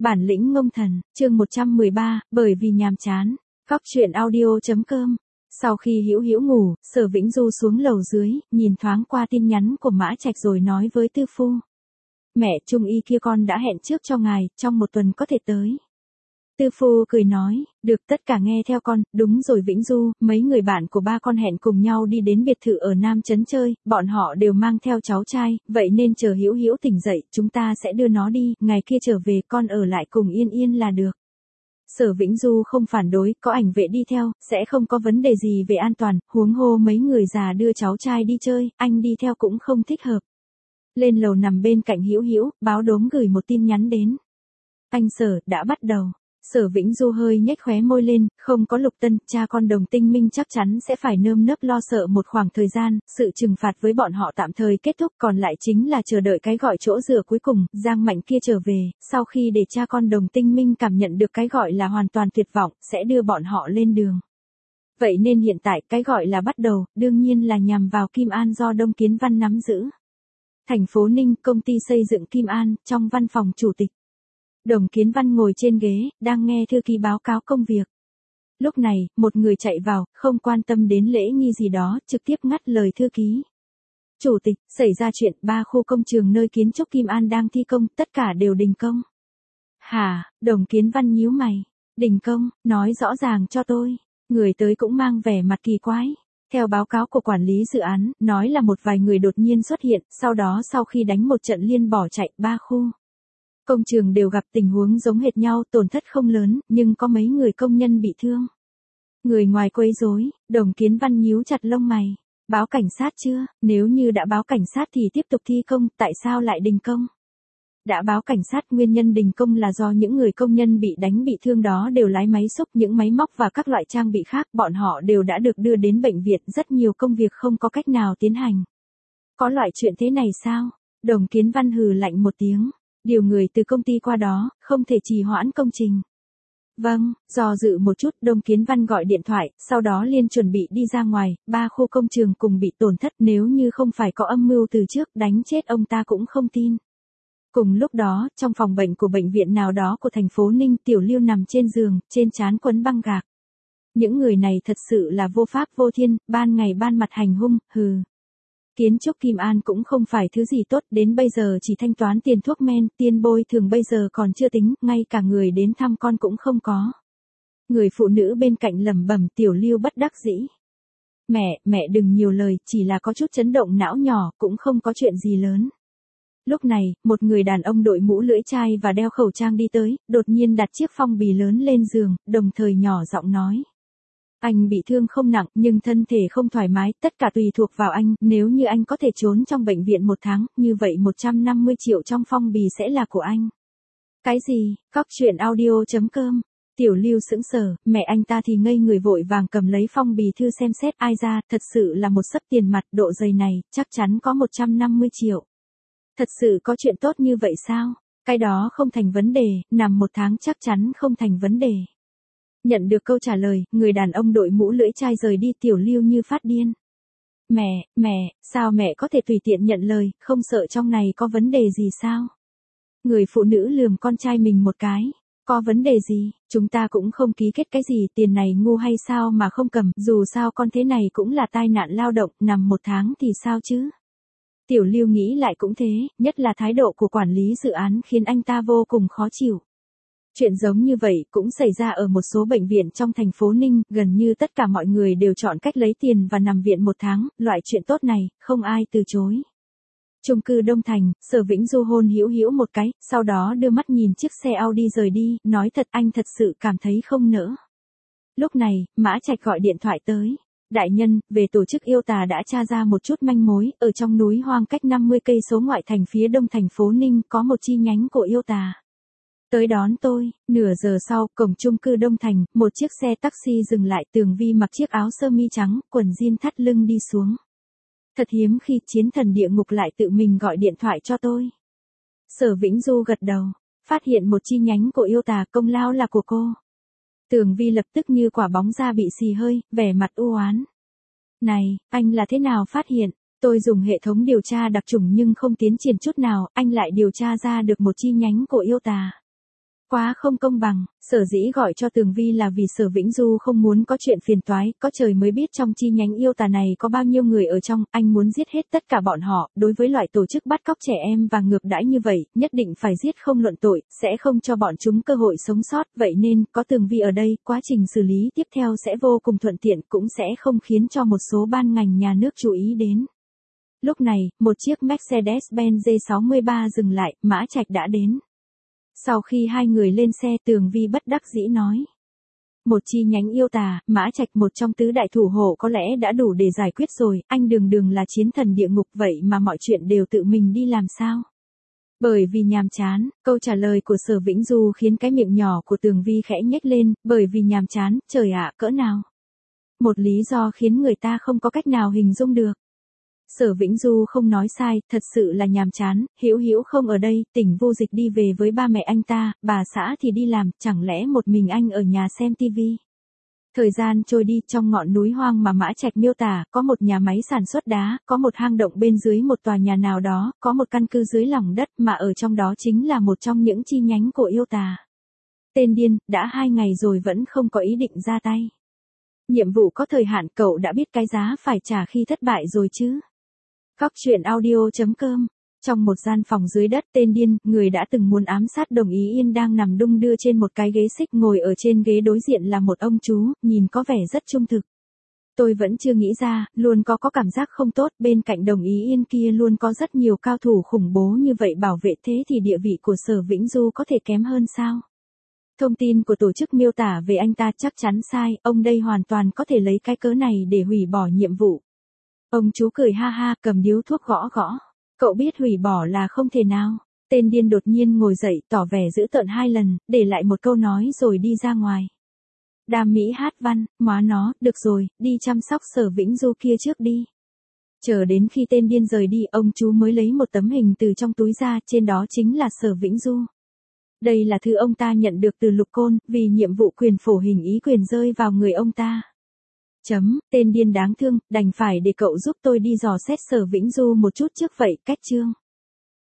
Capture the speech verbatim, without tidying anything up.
Bản lĩnh ngông thần, chương một trăm mười ba, bởi vì nhàm chán. Góc truyện audio.com. Sau khi Hữu Hữu ngủ, Sở Vĩnh Du xuống lầu dưới, nhìn thoáng qua tin nhắn của Mã Trạch rồi nói với Tư Phu. Mẹ Trung Y kia con đã hẹn trước cho ngài, trong một tuần có thể tới. Tư Phu cười nói, được tất cả nghe theo con, đúng rồi Vĩnh Du, mấy người bạn của ba con hẹn cùng nhau đi đến biệt thự ở Nam Trấn chơi, bọn họ đều mang theo cháu trai, vậy nên chờ Hữu Hữu tỉnh dậy, chúng ta sẽ đưa nó đi, ngày kia trở về con ở lại cùng Yên Yên là được. Sở Vĩnh Du không phản đối, có ảnh vệ đi theo, sẽ không có vấn đề gì về an toàn, huống hồ mấy người già đưa cháu trai đi chơi, anh đi theo cũng không thích hợp. Lên lầu nằm bên cạnh Hữu Hữu, báo đốm gửi một tin nhắn đến. Anh Sở, đã bắt đầu. Sở Vĩnh Du hơi nhếch khóe môi lên, không có Lục Tân, cha con Đồng Tinh Minh chắc chắn sẽ phải nơm nớp lo sợ một khoảng thời gian, sự trừng phạt với bọn họ tạm thời kết thúc, còn lại chính là chờ đợi cái gọi chỗ dựa cuối cùng, Giang Mạnh kia trở về, sau khi để cha con Đồng Tinh Minh cảm nhận được cái gọi là hoàn toàn tuyệt vọng, sẽ đưa bọn họ lên đường. Vậy nên hiện tại cái gọi là bắt đầu, đương nhiên là nhằm vào Kim An do Đông Kiến Văn nắm giữ. Thành phố Ninh, công ty xây dựng Kim An, trong văn phòng chủ tịch. Đồng Kiến Văn ngồi trên ghế, đang nghe thư ký báo cáo công việc. Lúc này, một người chạy vào, không quan tâm đến lễ nghi gì đó, trực tiếp ngắt lời thư ký. Chủ tịch, xảy ra chuyện, ba khu công trường nơi kiến trúc Kim An đang thi công, tất cả đều đình công. Hả, Đồng Kiến Văn nhíu mày. Đình công, nói rõ ràng cho tôi. Người tới cũng mang vẻ mặt kỳ quái. Theo báo cáo của quản lý dự án, nói là một vài người đột nhiên xuất hiện, sau đó sau khi đánh một trận liên bỏ chạy, ba khu công trường đều gặp tình huống giống hệt nhau, tổn thất không lớn, nhưng có mấy người công nhân bị thương. Người ngoài quấy rối, Đồng Kiến Văn nhíu chặt lông mày. Báo cảnh sát chưa? Nếu như đã báo cảnh sát thì tiếp tục thi công, tại sao lại đình công? Đã báo cảnh sát, nguyên nhân đình công là do những người công nhân bị đánh bị thương đó đều lái máy xúc, những máy móc và các loại trang bị khác, bọn họ đều đã được đưa đến bệnh viện, rất nhiều công việc không có cách nào tiến hành. Có loại chuyện thế này sao? Đồng Kiến Văn hừ lạnh một tiếng. Điều người từ công ty qua đó, không thể trì hoãn công trình. Vâng, do dự một chút, Đồng Kiến Văn gọi điện thoại, sau đó liền chuẩn bị đi ra ngoài, ba khu công trường cùng bị tổn thất, nếu như không phải có âm mưu từ trước, đánh chết ông ta cũng không tin. Cùng lúc đó, trong phòng bệnh của bệnh viện nào đó của thành phố Ninh, Tiểu Lưu nằm trên giường, trên trán quấn băng gạc. Những người này thật sự là vô pháp vô thiên, ban ngày ban mặt hành hung, hừ. Kiến trúc Kim An cũng không phải thứ gì tốt, đến bây giờ chỉ thanh toán tiền thuốc men, tiền bồi thường bây giờ còn chưa tính, ngay cả người đến thăm con cũng không có. Người phụ nữ bên cạnh lẩm bẩm, Tiểu Lưu bất đắc dĩ. Mẹ, mẹ đừng nhiều lời, chỉ là có chút chấn động não nhỏ, cũng không có chuyện gì lớn. Lúc này, một người đàn ông đội mũ lưỡi chai và đeo khẩu trang đi tới, đột nhiên đặt chiếc phong bì lớn lên giường, đồng thời nhỏ giọng nói. Anh bị thương không nặng, nhưng thân thể không thoải mái, tất cả tùy thuộc vào anh, nếu như anh có thể trốn trong bệnh viện một tháng, như vậy một trăm năm mươi triệu trong phong bì sẽ là của anh. Cái gì? Góc truyện audio.com. Tiểu Lưu sững sờ, mẹ anh ta thì ngây người vội vàng cầm lấy phong bì thư xem xét, ai ra, thật sự là một xấp tiền mặt, độ dày này, chắc chắn có một trăm năm mươi triệu. Thật sự có chuyện tốt như vậy sao? Cái đó không thành vấn đề, nằm một tháng chắc chắn không thành vấn đề. Nhận được câu trả lời, người đàn ông đội mũ lưỡi chai rời đi, Tiểu Lưu như phát điên. Mẹ, mẹ, sao mẹ có thể tùy tiện nhận lời, không sợ trong này có vấn đề gì sao? Người phụ nữ lườm con trai mình một cái. Có vấn đề gì, chúng ta cũng không ký kết cái gì, tiền này ngu hay sao mà không cầm, dù sao con thế này cũng là tai nạn lao động, nằm một tháng thì sao chứ? Tiểu Lưu nghĩ lại cũng thế, nhất là thái độ của quản lý dự án khiến anh ta vô cùng khó chịu. Chuyện giống như vậy cũng xảy ra ở một số bệnh viện trong thành phố Ninh, gần như tất cả mọi người đều chọn cách lấy tiền và nằm viện một tháng, loại chuyện tốt này, không ai từ chối. Chung cư Đông Thành, Sở Vĩnh Du hôn Hữu Hữu một cái, sau đó đưa mắt nhìn chiếc xe Audi rời đi, nói thật anh thật sự cảm thấy không nỡ. Lúc này, Mã Trạch gọi điện thoại tới. Đại nhân, về tổ chức yêu tà đã tra ra một chút manh mối, ở trong núi hoang cách năm mươi cây số ngoại thành phía đông thành phố Ninh có một chi nhánh của yêu tà. Tới đón tôi, nửa giờ sau, cổng chung cư Đông Thành, một chiếc xe taxi dừng lại, Tường Vi mặc chiếc áo sơ mi trắng, quần jean thắt lưng đi xuống. Thật hiếm khi chiến thần địa ngục lại tự mình gọi điện thoại cho tôi. Sở Vĩnh Du gật đầu, phát hiện một chi nhánh của yêu tà, công lao là của cô. Tường Vi lập tức như quả bóng ra bị xì hơi, vẻ mặt u oán. Này, anh là thế nào phát hiện? Tôi dùng hệ thống điều tra đặc chủng nhưng không tiến triển chút nào, anh lại điều tra ra được một chi nhánh của yêu tà. quá không công bằng, sở dĩ gọi cho Tường Vi là vì Sở Vĩnh Du không muốn có chuyện phiền toái, có trời mới biết trong chi nhánh yêu tà này có bao nhiêu người ở trong, anh muốn giết hết tất cả bọn họ, đối với loại tổ chức bắt cóc trẻ em và ngược đãi như vậy, nhất định phải giết không luận tội, sẽ không cho bọn chúng cơ hội sống sót, vậy nên, có Tường Vi ở đây, quá trình xử lý tiếp theo sẽ vô cùng thuận tiện, cũng sẽ không khiến cho một số ban ngành nhà nước chú ý đến. Lúc này, một chiếc Mercedes-Benz G sáu mươi ba dừng lại, Mã Trạch đã đến. Sau khi hai người lên xe, Tường Vi bất đắc dĩ nói. Một chi nhánh yêu tà, Mã Trạch một trong tứ đại thủ hộ có lẽ đã đủ để giải quyết rồi, anh đường đường là chiến thần địa ngục vậy mà mọi chuyện đều tự mình đi làm sao? Bởi vì nhàm chán, câu trả lời của Sở Vĩnh Du khiến cái miệng nhỏ của Tường Vi khẽ nhếch lên, bởi vì nhàm chán, trời ạ, cỡ nào? Một lý do khiến người ta không có cách nào hình dung được. Sở Vĩnh Du không nói sai, thật sự là nhàm chán, Hữu Hữu không ở đây, Tỉnh Vô Dịch đi về với ba mẹ anh ta, bà xã thì đi làm, chẳng lẽ một mình anh ở nhà xem tivi. Thời gian trôi đi, trong ngọn núi hoang mà Mã Trạch miêu tả, có một nhà máy sản xuất đá, có một hang động bên dưới một tòa nhà nào đó, có một căn cứ dưới lòng đất mà ở trong đó chính là một trong những chi nhánh của yêu tà. Tên điên, đã hai ngày rồi vẫn không có ý định ra tay. Nhiệm vụ có thời hạn, cậu đã biết cái giá phải trả khi thất bại rồi chứ? Cóc truyện audio chấm com. Trong một gian phòng dưới đất, tên điên, người đã từng muốn ám sát Đồng Ý Yên đang nằm đung đưa trên một cái ghế xích, ngồi ở trên ghế đối diện là một ông chú, nhìn có vẻ rất trung thực. Tôi vẫn chưa nghĩ ra, luôn có có cảm giác không tốt, bên cạnh Đồng Ý Yên kia luôn có rất nhiều cao thủ khủng bố như vậy bảo vệ, thế thì địa vị của Sở Vĩnh Du có thể kém hơn sao? Thông tin của tổ chức miêu tả về anh ta chắc chắn sai, ông đây hoàn toàn có thể lấy cái cớ này để hủy bỏ nhiệm vụ. Ông chú cười ha ha, cầm điếu thuốc gõ gõ. Cậu biết hủy bỏ là không thể nào. Tên điên đột nhiên ngồi dậy, tỏ vẻ dữ tợn hai lần, để lại một câu nói rồi đi ra ngoài. Đam mỹ hát văn, móa nó, được rồi, đi chăm sóc Sở Vĩnh Du kia trước đi. Chờ đến khi tên điên rời đi, ông chú mới lấy một tấm hình từ trong túi ra, trên đó chính là Sở Vĩnh Du. Đây là thứ ông ta nhận được từ Lục Côn, vì nhiệm vụ quyền phổ hình ý quyền rơi vào người ông ta. Chấm, tên điên đáng thương, đành phải để cậu giúp tôi đi dò xét Sở Vĩnh Du một chút trước vậy, cách chương.